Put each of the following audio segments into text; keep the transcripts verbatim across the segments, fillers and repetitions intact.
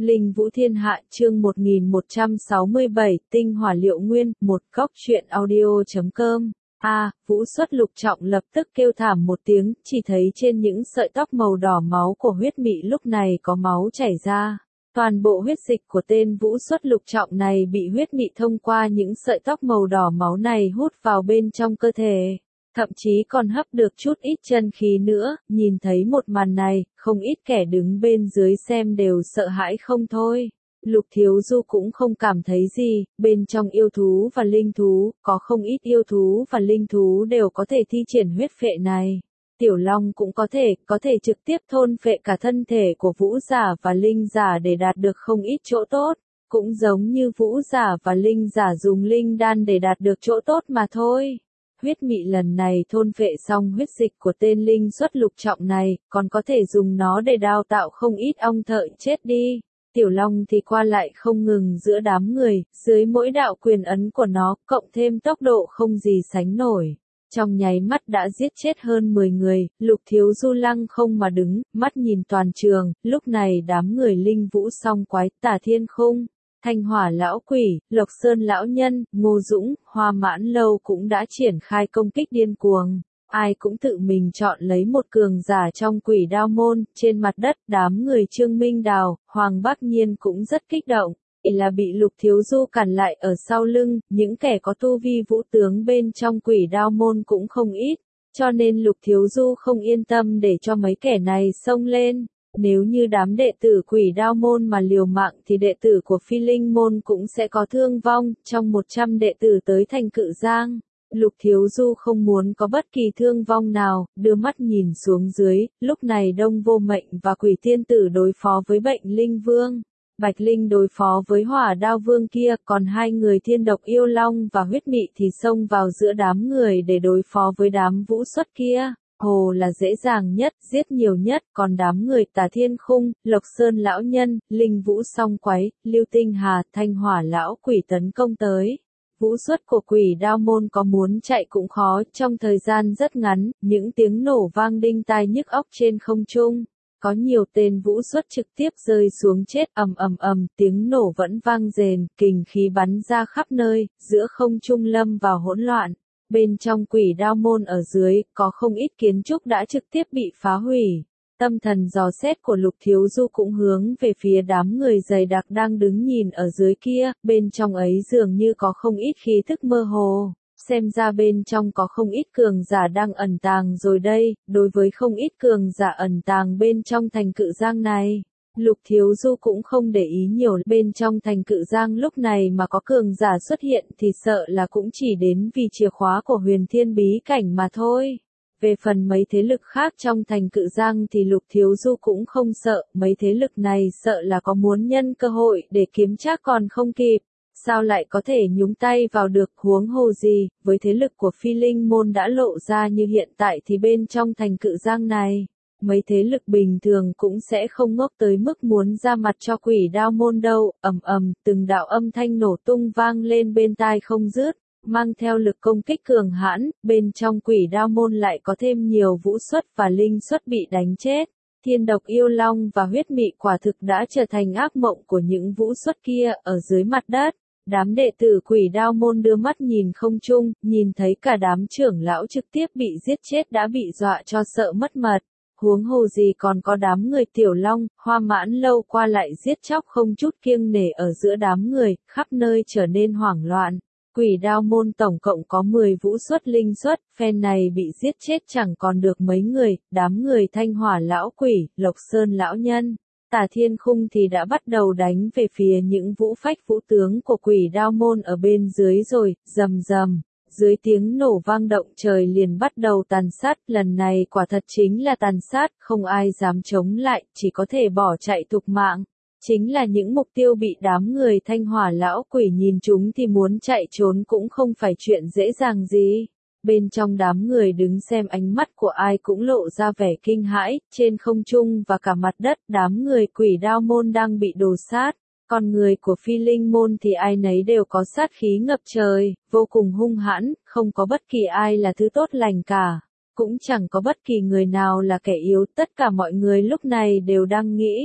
Linh Vũ Thiên Hạ chương một nghìn một trăm sáu mươi bảy Tinh Hỏa Liệu Nguyên, một góc truyện audio.com. A, à, Vũ Xuất Lục Trọng lập tức kêu thảm một tiếng, chỉ thấy trên những sợi tóc màu đỏ máu của huyết mị lúc này có máu chảy ra. Toàn bộ huyết dịch của tên Vũ Xuất Lục Trọng này bị huyết mị thông qua những sợi tóc màu đỏ máu này hút vào bên trong cơ thể. Thậm chí còn hấp được chút ít chân khí nữa, nhìn thấy một màn này, không ít kẻ đứng bên dưới xem đều sợ hãi không thôi. Lục Thiếu Du cũng không cảm thấy gì, bên trong yêu thú và linh thú, có không ít yêu thú và linh thú đều có thể thi triển huyết phệ này. Tiểu Long cũng có thể, có thể trực tiếp thôn phệ cả thân thể của vũ giả và linh giả để đạt được không ít chỗ tốt, cũng giống như vũ giả và linh giả dùng linh đan để đạt được chỗ tốt mà thôi. Huyết mị lần này thôn phệ xong huyết dịch của tên Linh Xuất Lục Trọng này, còn có thể dùng nó để đào tạo không ít ong thợ chết đi. Tiểu Long thì qua lại không ngừng giữa đám người, dưới mỗi đạo quyền ấn của nó, cộng thêm tốc độ không gì sánh nổi. Trong nháy mắt đã giết chết hơn mười người, Lục Thiếu Du lăng không mà đứng, mắt nhìn toàn trường, lúc này đám người Linh Vũ Song Quái, Tả Thiên Khung, Thanh Hỏa Lão Quỷ, Lộc Sơn Lão Nhân, Ngô Dũng, Hoa Mãn Lâu cũng đã triển khai công kích điên cuồng. Ai cũng tự mình chọn lấy một cường giả trong Quỷ Đao môn, trên mặt đất đám người Trương Minh Đào, Hoàng Bắc Nhiên cũng rất kích động. Chỉ là bị Lục Thiếu Du cản lại ở sau lưng, những kẻ có tu vi vũ tướng bên trong Quỷ Đao môn cũng không ít, cho nên Lục Thiếu Du không yên tâm để cho mấy kẻ này xông lên. Nếu như đám đệ tử Quỷ Đao môn mà liều mạng thì đệ tử của Phi Linh môn cũng sẽ có thương vong, trong một trăm đệ tử tới thành Cự Giang. Lục Thiếu Du không muốn có bất kỳ thương vong nào, đưa mắt nhìn xuống dưới, lúc này Đông Vô Mệnh và Quỷ Tiên Tử đối phó với Bệnh Linh Vương. Bạch Linh đối phó với Hỏa Đao Vương kia, còn hai người Thiên Độc Yêu Long và Huyết Mị thì xông vào giữa đám người để đối phó với đám Vũ Xuất kia. Hồ là dễ dàng nhất, giết nhiều nhất, còn đám người Tả Thiên Khung, Lộc Sơn Lão Nhân, Linh Vũ Song Quái, Lưu Tinh Hà, Thanh Hỏa Lão Quỷ tấn công tới. Vũ Xuất của Quỷ Đao môn có muốn chạy cũng khó, trong thời gian rất ngắn, những tiếng nổ vang đinh tai nhức óc trên không trung. Có nhiều tên Vũ Xuất trực tiếp rơi xuống chết ầm ầm ầm, tiếng nổ vẫn vang rền, kình khí bắn ra khắp nơi, giữa không trung lâm vào hỗn loạn. Bên trong Quỷ Đao môn ở dưới, có không ít kiến trúc đã trực tiếp bị phá hủy. Tâm thần dò xét của Lục Thiếu Du cũng hướng về phía đám người dày đặc đang đứng nhìn ở dưới kia, bên trong ấy dường như có không ít khí thức mơ hồ. Xem ra bên trong có không ít cường giả đang ẩn tàng rồi đây, đối với không ít cường giả ẩn tàng bên trong thành Cự Giang này. Lục Thiếu Du cũng không để ý nhiều, bên trong thành Cự Giang lúc này mà có cường giả xuất hiện thì sợ là cũng chỉ đến vì chìa khóa của Huyền Thiên Bí Cảnh mà thôi. Về phần mấy thế lực khác trong thành Cự Giang thì Lục Thiếu Du cũng không sợ, mấy thế lực này sợ là có muốn nhân cơ hội để kiếm trác còn không kịp. Sao lại có thể nhúng tay vào được, huống hồ gì, với thế lực của Phi Linh môn đã lộ ra như hiện tại thì bên trong thành Cự Giang này, mấy thế lực bình thường cũng sẽ không ngốc tới mức muốn ra mặt cho Quỷ Đao môn đâu. Ầm ầm, từng đạo âm thanh nổ tung vang lên bên tai không dứt, mang theo lực công kích cường hãn, bên trong Quỷ Đao môn lại có thêm nhiều Vũ Xuất và Linh Xuất bị đánh chết. Thiên Độc Yêu Long và Huyết Mị quả thực đã trở thành ác mộng của những Vũ Xuất kia ở dưới mặt đất. Đám đệ tử Quỷ Đao môn đưa mắt nhìn không trung, nhìn thấy cả đám trưởng lão trực tiếp bị giết chết đã bị dọa cho sợ mất mật. Huống hồ gì còn có đám người Tiểu Long, Hoa Mãn Lâu qua lại giết chóc không chút kiêng nể ở giữa đám người, khắp nơi trở nên hoảng loạn. Quỷ Đao môn tổng cộng có mười Vũ Xuất Linh Xuất, phen này bị giết chết chẳng còn được mấy người, đám người Thanh Hỏa Lão Quỷ, Lộc Sơn Lão Nhân, Tả Thiên Khung thì đã bắt đầu đánh về phía những vũ phách vũ tướng của Quỷ Đao môn ở bên dưới rồi, rầm rầm. Dưới tiếng nổ vang động trời liền bắt đầu tàn sát, lần này quả thật chính là tàn sát, không ai dám chống lại, chỉ có thể bỏ chạy thục mạng. Chính là những mục tiêu bị đám người Thanh Hỏa Lão Quỷ nhìn chúng thì muốn chạy trốn cũng không phải chuyện dễ dàng gì. Bên trong đám người đứng xem ánh mắt của ai cũng lộ ra vẻ kinh hãi, trên không trung và cả mặt đất đám người Quỷ Đao môn đang bị đồ sát. Còn người của Phi Linh môn thì ai nấy đều có sát khí ngập trời, vô cùng hung hãn, không có bất kỳ ai là thứ tốt lành cả. Cũng chẳng có bất kỳ người nào là kẻ yếu, tất cả mọi người lúc này đều đang nghĩ.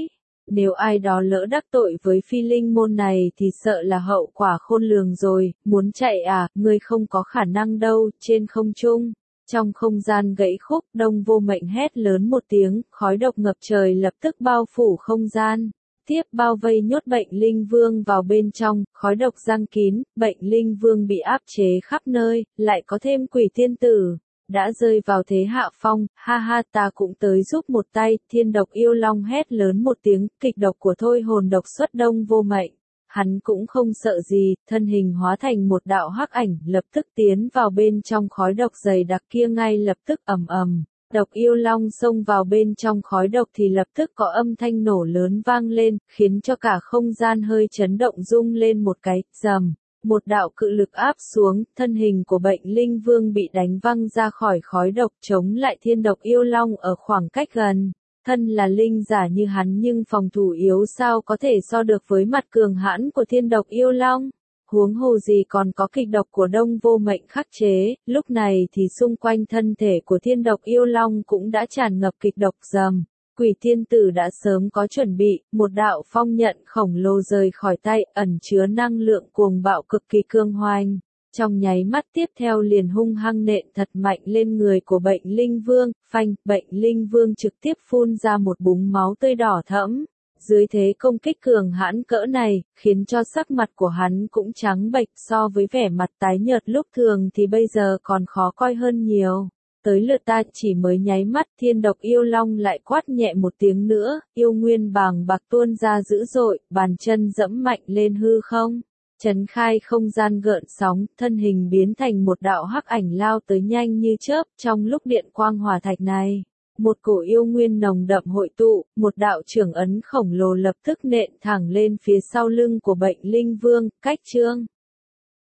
Nếu ai đó lỡ đắc tội với phi linh môn này thì sợ là hậu quả khôn lường rồi, muốn chạy à, ngươi không có khả năng đâu, trên không trung. Trong không gian gãy khúc, Đông Vô Mệnh hét lớn một tiếng, khói độc ngập trời lập tức bao phủ không gian. Tiếp bao vây nhốt Bệnh Linh Vương vào bên trong, khói độc giăng kín, Bệnh Linh Vương bị áp chế khắp nơi, lại có thêm Quỷ Tiên Tử. Đã rơi vào thế hạ phong, ha ha ta cũng tới giúp một tay, Thiên Độc Yêu Long hét lớn một tiếng, kịch độc của thôi hồn độc xuất Đông Vô Mệnh. Hắn cũng không sợ gì, thân hình hóa thành một đạo hắc ảnh, lập tức tiến vào bên trong khói độc dày đặc kia ngay lập tức ầm ầm. Độc yêu long xông vào bên trong khói độc thì lập tức có âm thanh nổ lớn vang lên, khiến cho cả không gian hơi chấn động rung lên một cái, rầm. Một đạo cự lực áp xuống, thân hình của Bệnh Linh Vương bị đánh văng ra khỏi khói độc chống lại thiên độc yêu long ở khoảng cách gần. Thân là linh giả như hắn nhưng phòng thủ yếu sao có thể so được với mặt cường hãn của thiên độc yêu long. Huống hồ gì còn có kịch độc của Đông Vô Mệnh khắc chế, lúc này thì xung quanh thân thể của thiên độc yêu long cũng đã tràn ngập kịch độc rầm. Quỷ Tiên Tử đã sớm có chuẩn bị, một đạo phong nhận khổng lồ rời khỏi tay, ẩn chứa năng lượng cuồng bạo cực kỳ cương hoành. Trong nháy mắt tiếp theo liền hung hăng nện thật mạnh lên người của Bệnh Linh Vương, phanh, Bệnh Linh Vương trực tiếp phun ra một búng máu tươi đỏ thẫm. Dưới thế công kích cường hãn cỡ này, khiến cho sắc mặt của hắn cũng trắng bệch, so với vẻ mặt tái nhợt lúc thường thì bây giờ còn khó coi hơn nhiều. Tới lượt ta, chỉ mới nháy mắt, thiên độc yêu long lại quát nhẹ một tiếng nữa, yêu nguyên bàng bạc tuôn ra dữ dội, bàn chân dẫm mạnh lên hư không. Chấn khai không gian gợn sóng, thân hình biến thành một đạo hắc ảnh lao tới nhanh như chớp, trong lúc điện quang hỏa thạch này. Một cổ yêu nguyên nồng đậm hội tụ, một đạo trưởng ấn khổng lồ lập tức nện thẳng lên phía sau lưng của Bệnh Linh Vương, cách trương.